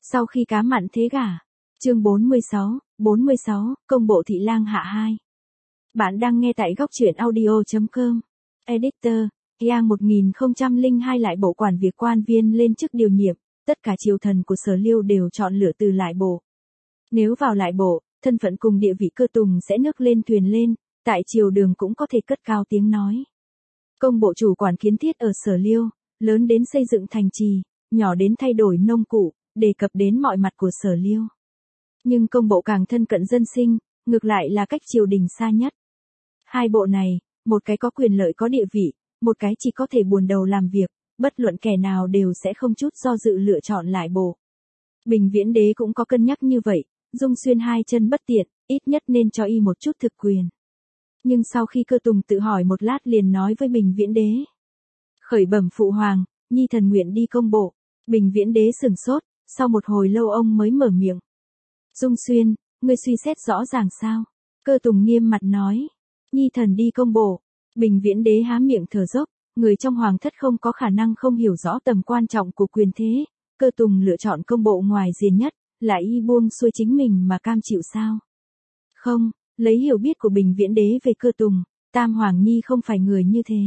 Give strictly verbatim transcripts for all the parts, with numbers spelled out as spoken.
Sau khi cá mặn thế gả. Chương bốn mươi sáu, bốn mươi sáu, công bộ thị lang hạ hai. Bạn đang nghe tại góc truyện audio chấm com. Editor, Yang một nghìn không trăm lẻ hai lại bộ quản việc quan viên lên chức điều nhiệm, tất cả triều thần của Sở Liêu đều chọn lựa từ lại bộ. Nếu vào lại bộ, thân phận cùng địa vị Cơ Tùng sẽ nước lên thuyền lên, tại triều đường cũng có thể cất cao tiếng nói. Công bộ chủ quản kiến thiết ở Sở Liêu, lớn đến xây dựng thành trì, nhỏ đến thay đổi nông cụ, đề cập đến mọi mặt của Sở Liêu. Nhưng công bộ càng thân cận dân sinh, ngược lại là cách triều đình xa nhất. Hai bộ này, một cái có quyền lợi có địa vị, một cái chỉ có thể buồn đầu làm việc, bất luận kẻ nào đều sẽ không chút do dự lựa chọn lại bộ. Bình Viễn Đế cũng có cân nhắc như vậy, Dung Xuyên hai chân bất tiện, ít nhất nên cho y một chút thực quyền. Nhưng sau khi Cơ Tùng tự hỏi một lát liền nói với Bình Viễn Đế. Khởi bẩm phụ hoàng, nhi thần nguyện đi công bộ. Bình Viễn Đế sửng sốt, sau một hồi lâu ông mới mở miệng. Dung Xuyên, ngươi suy xét rõ ràng sao? Cơ Tùng nghiêm mặt nói. Nhi thần đi công bộ. Bình Viễn Đế há miệng thở dốc, người trong hoàng thất không có khả năng không hiểu rõ tầm quan trọng của quyền thế. Cơ Tùng lựa chọn công bộ ngoài diền nhất, là y buông xuôi chính mình mà cam chịu sao? Không, lấy hiểu biết của Bình Viễn Đế về Cơ Tùng, Tam Hoàng Nhi không phải người như thế.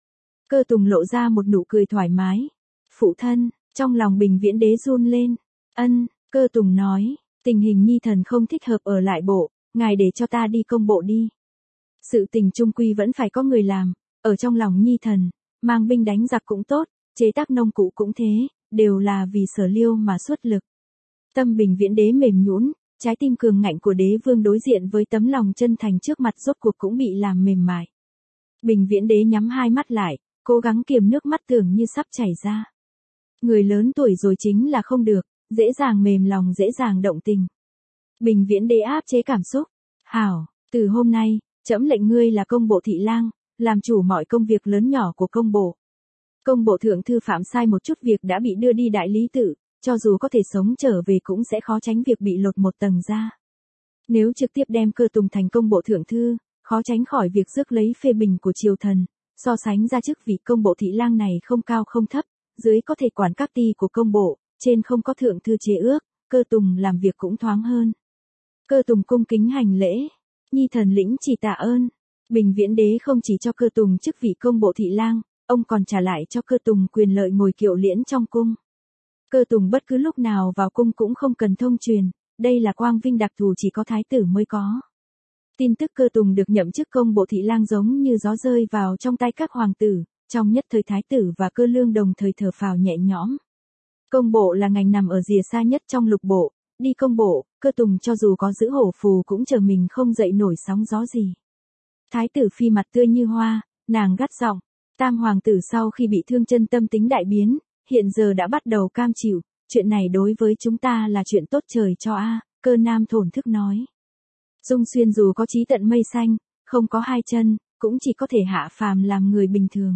Cơ Tùng lộ ra một nụ cười thoải mái. Phụ thân, trong lòng Bình Viễn Đế run lên. Ân, Cơ Tùng nói, tình hình nhi thần không thích hợp ở lại bộ, ngài để cho ta đi công bộ đi. Sự tình trung quy vẫn phải có người làm, ở trong lòng nhi thần, mang binh đánh giặc cũng tốt, chế tác nông cụ cũng thế, đều là vì Sở Liêu mà xuất lực. Tâm Bình Viễn Đế mềm nhũn, trái tim cường ngạnh của đế vương đối diện với tấm lòng chân thành trước mặt rốt cuộc cũng bị làm mềm mại. Bình Viễn Đế nhắm hai mắt lại, cố gắng kiềm nước mắt tưởng như sắp chảy ra. Người lớn tuổi rồi chính là không được, dễ dàng mềm lòng dễ dàng động tình. Bình Viễn Đế áp chế cảm xúc. Hảo, từ hôm nay, trẫm lệnh ngươi là công bộ thị lang, làm chủ mọi công việc lớn nhỏ của công bộ. Công bộ thượng thư phạm sai một chút việc đã bị đưa đi đại lý tự, cho dù có thể sống trở về cũng sẽ khó tránh việc bị lột một tầng ra. Nếu trực tiếp đem Cơ Tùng thành công bộ thượng thư, khó tránh khỏi việc rước lấy phê bình của triều thần, so sánh ra chức vị công bộ thị lang này không cao không thấp, dưới có thể quản các ty của công bộ, trên không có thượng thư chế ước, Cơ Tùng làm việc cũng thoáng hơn. Cơ Tùng cung kính hành lễ, nhi thần lĩnh chỉ tạ ơn. Bình Viễn Đế không chỉ cho Cơ Tùng chức vị công bộ thị lang, ông còn trả lại cho Cơ Tùng quyền lợi ngồi kiệu liễn trong cung. Cơ Tùng bất cứ lúc nào vào cung cũng không cần thông truyền, đây là quang vinh đặc thù chỉ có thái tử mới có. Tin tức Cơ Tùng được nhậm chức công bộ thị lang giống như gió rơi vào trong tay các hoàng tử, trong nhất thời thái tử và Cơ Lương đồng thời thở phào nhẹ nhõm. Công bộ là ngành nằm ở rìa xa nhất trong lục bộ, đi công bộ, Cơ Tùng cho dù có giữ hổ phù cũng chờ mình không dậy nổi sóng gió gì. Thái tử phi mặt tươi như hoa, nàng gắt giọng, Tam hoàng tử sau khi bị thương chân tâm tính đại biến, hiện giờ đã bắt đầu cam chịu, chuyện này đối với chúng ta là chuyện tốt trời cho a. Cơ Nam thổn thức nói. Dung Xuyên dù có chí tận mây xanh, không có hai chân, cũng chỉ có thể hạ phàm làm người bình thường.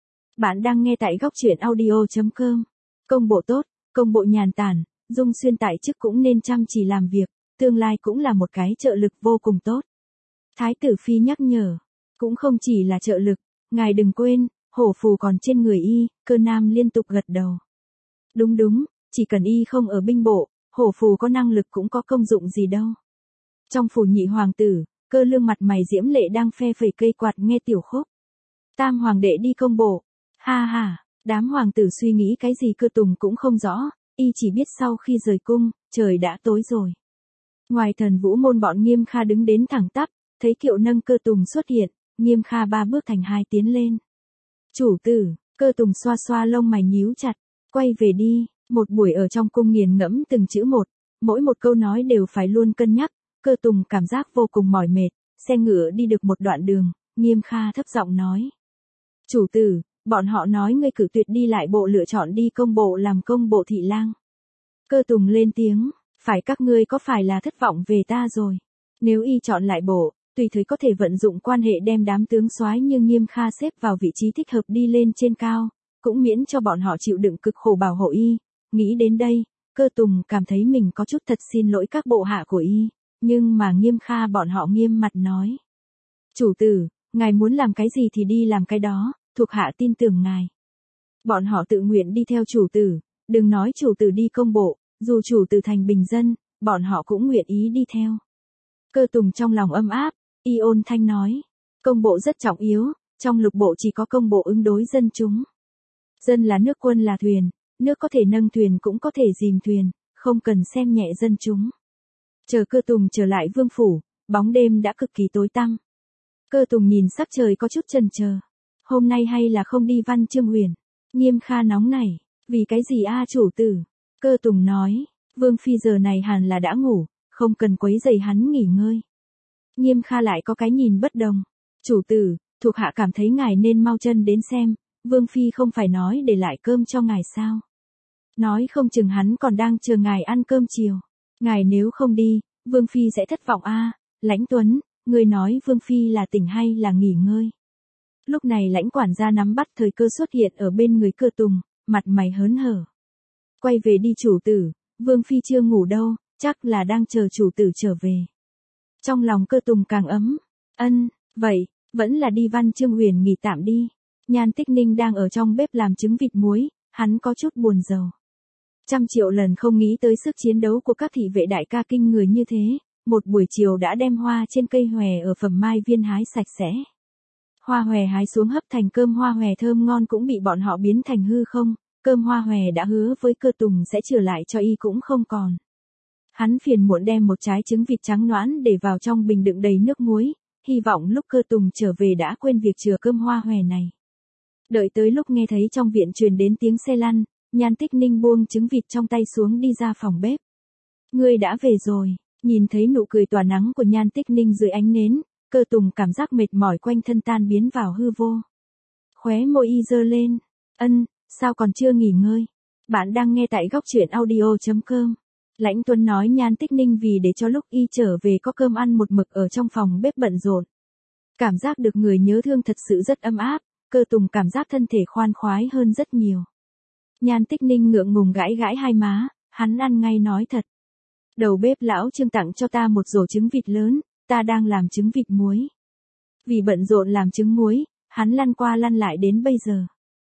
Bạn đang nghe tại góc truyện audio chấm com. Công bộ tốt, công bộ nhàn tản, Dung Xuyên tại chức cũng nên chăm chỉ làm việc, tương lai cũng là một cái trợ lực vô cùng tốt. Thái tử phi nhắc nhở, cũng không chỉ là trợ lực, ngài đừng quên, hổ phù còn trên người y. Cơ Nam liên tục gật đầu. Đúng đúng, chỉ cần y không ở binh bộ, hổ phù có năng lực cũng có công dụng gì đâu. Trong phủ nhị hoàng tử, Cơ Lương mặt mày diễm lệ đang phe phẩy cây quạt nghe tiểu khúc. Tam hoàng đệ đi công bộ. Ha ha, đám hoàng tử suy nghĩ cái gì Cơ Tùng cũng không rõ, y chỉ biết sau khi rời cung, trời đã tối rồi. Ngoài Thần Vũ môn bọn Nghiêm Kha đứng đến thẳng tắp, thấy kiệu nâng Cơ Tùng xuất hiện, Nghiêm Kha ba bước thành hai tiến lên. Chủ tử, Cơ Tùng xoa xoa lông mày nhíu chặt, quay về đi, một buổi ở trong cung nghiền ngẫm từng chữ một, mỗi một câu nói đều phải luôn cân nhắc, Cơ Tùng cảm giác vô cùng mỏi mệt, xe ngựa đi được một đoạn đường, Nghiêm Kha thấp giọng nói. Chủ tử, bọn họ nói ngươi cử tuyệt đi lại bộ lựa chọn đi công bộ làm công bộ thị lang. Cơ Tùng lên tiếng, phải các ngươi có phải là thất vọng về ta rồi? Nếu y chọn lại bộ, tùy thời có thể vận dụng quan hệ đem đám tướng soái như Nghiêm Kha xếp vào vị trí thích hợp đi lên trên cao, cũng miễn cho bọn họ chịu đựng cực khổ bảo hộ y. Nghĩ đến đây, Cơ Tùng cảm thấy mình có chút thật xin lỗi các bộ hạ của y, nhưng mà Nghiêm Kha bọn họ nghiêm mặt nói. Chủ tử, ngài muốn làm cái gì thì đi làm cái đó, thuộc hạ tin tưởng ngài. Bọn họ tự nguyện đi theo chủ tử, đừng nói chủ tử đi công bộ, Dù chủ tử thành bình dân, bọn họ cũng nguyện ý đi theo. Cơ Tùng trong lòng âm áp, y ôn thanh nói. Công bộ rất trọng yếu, trong lục bộ chỉ có công bộ ứng đối dân chúng. Dân là nước, quân là thuyền, nước có thể nâng thuyền cũng có thể dìm thuyền, không cần xem nhẹ dân chúng. Chờ Cơ Tùng trở lại vương phủ, bóng đêm đã cực kỳ tối tăm. Cơ Tùng nhìn sắc trời có chút chần chờ. Hôm nay hay là không đi Văn Chương Huyền? Nghiêm Kha nóng nảy, vì cái gì a chủ tử? Cơ Tùng nói, Vương Phi giờ này hẳn là đã ngủ, không cần quấy rầy hắn nghỉ ngơi. Nghiêm Kha lại có cái nhìn bất đồng. Chủ tử, thuộc hạ cảm thấy ngài nên mau chân đến xem, Vương Phi không phải nói để lại cơm cho ngài sao? Nói không chừng hắn còn đang chờ ngài ăn cơm chiều. Ngài nếu không đi, Vương Phi sẽ thất vọng a. Lãnh Tuấn, người nói Vương Phi là tỉnh hay là nghỉ ngơi? Lúc này Lãnh quản gia nắm bắt thời cơ xuất hiện ở bên người Cơ Tùng, mặt mày hớn hở. Quay về đi chủ tử, Vương Phi chưa ngủ đâu, chắc là đang chờ chủ tử trở về. Trong lòng Cơ Tùng càng ấm. Ân, vậy, vẫn là đi Văn Chương Huyền nghỉ tạm đi. Nhan Tích Ninh đang ở trong bếp làm trứng vịt muối, hắn có chút buồn rầu. Trăm triệu lần không nghĩ tới sức chiến đấu của các thị vệ đại ca kinh người như thế, một buổi chiều đã đem hoa trên cây hòe ở Phẩm Mai Viên hái sạch sẽ. Hoa hòe hái xuống hấp thành cơm hoa hòe thơm ngon cũng bị bọn họ biến thành hư không, cơm hoa hòe đã hứa với Cơ Tùng sẽ trở lại cho y cũng không còn. Hắn phiền muộn đem một trái trứng vịt trắng noãn để vào trong bình đựng đầy nước muối, hy vọng lúc Cơ Tùng trở về đã quên việc chừa cơm hoa hòe này. Đợi tới lúc nghe thấy trong viện truyền đến tiếng xe lăn, Nhan Tích Ninh buông trứng vịt trong tay xuống đi ra phòng bếp. Ngươi đã về rồi, nhìn thấy nụ cười tỏa nắng của Nhan Tích Ninh dưới ánh nến, Cơ Tùng cảm giác mệt mỏi quanh thân tan biến vào hư vô. Khóe môi y giơ lên, ân, sao còn chưa nghỉ ngơi? Bạn đang nghe tại góc truyện audio chấm com. Lãnh Tuấn nói Nhan Tích Ninh vì để cho lúc y trở về có cơm ăn một mực ở trong phòng bếp bận rộn. Cảm giác được người nhớ thương thật sự rất ấm áp, Cơ Tùng cảm giác thân thể khoan khoái hơn rất nhiều. Nhan Tích Ninh ngượng ngùng gãi gãi hai má, hắn ăn ngay nói thật. Đầu bếp lão Trương tặng cho ta một rổ trứng vịt lớn, ta đang làm trứng vịt muối. Vì bận rộn làm trứng muối, hắn lăn qua lăn lại đến bây giờ.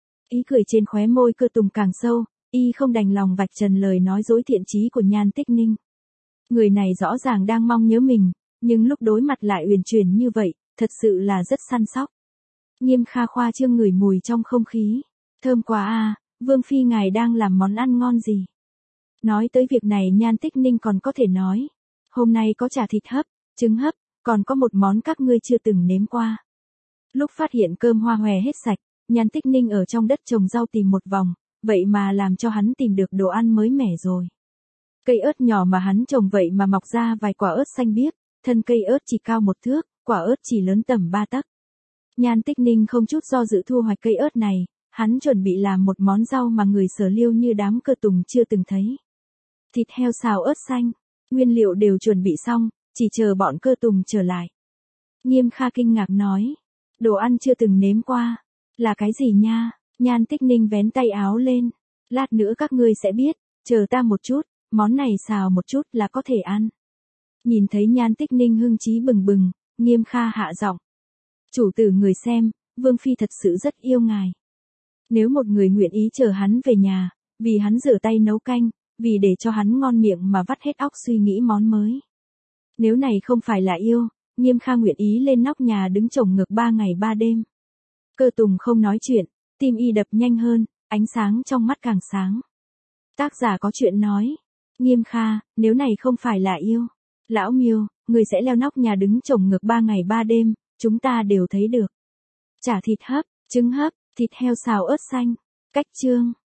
Ý cười trên khóe môi Cơ Tùng càng sâu, y không đành lòng vạch trần lời nói dối thiện chí của Nhan Tích Ninh. Người này rõ ràng đang mong nhớ mình, nhưng lúc đối mặt lại uyển chuyển như vậy, thật sự là rất săn sóc. Nghiêm Kha khoa trương ngửi mùi trong không khí. Thơm quá à, Vương Phi ngài đang làm món ăn ngon gì? Nói tới việc này Nhan Tích Ninh còn có thể nói. Hôm nay có chả thịt hấp, trứng hấp, còn có một món các ngươi chưa từng nếm qua. Lúc phát hiện cơm hoa hòe hết sạch, Nhan Tích Ninh ở trong đất trồng rau tìm một vòng, vậy mà làm cho hắn tìm được đồ ăn mới mẻ rồi. Cây ớt nhỏ mà hắn trồng vậy mà mọc ra vài quả ớt xanh biếc, thân cây ớt chỉ cao một thước, quả ớt chỉ lớn tầm ba tấc. Nhan Tích Ninh không chút do dự thu hoạch cây ớt này, hắn chuẩn bị làm một món rau mà người Sở Liêu như đám Cơ Tùng chưa từng thấy. Thịt heo xào ớt xanh, nguyên liệu đều chuẩn bị xong, chỉ chờ bọn Cơ Tùng trở lại. Nghiêm Kha kinh ngạc nói, đồ ăn chưa từng nếm qua, là cái gì nha? Nhan Tích Ninh vén tay áo lên, lát nữa các ngươi sẽ biết, chờ ta một chút, món này xào một chút là có thể ăn. Nhìn thấy Nhan Tích Ninh hưng trí bừng bừng, Nghiêm Kha hạ giọng. Chủ tử người xem, Vương Phi thật sự rất yêu ngài. Nếu một người nguyện ý chờ hắn về nhà, vì hắn rửa tay nấu canh, vì để cho hắn ngon miệng mà vắt hết óc suy nghĩ món mới. Nếu này không phải là yêu, Nghiêm Kha nguyện ý lên nóc nhà đứng chồng ngược ba ngày ba đêm. Cơ Tùng không nói chuyện, tim y đập nhanh hơn, ánh sáng trong mắt càng sáng. Tác giả có chuyện nói. Nghiêm Kha, nếu này không phải là yêu. Lão Miêu, người sẽ leo nóc nhà đứng chồng ngược ba ngày ba đêm, chúng ta đều thấy được. Chả thịt hấp, trứng hấp, thịt heo xào ớt xanh. Cách chương.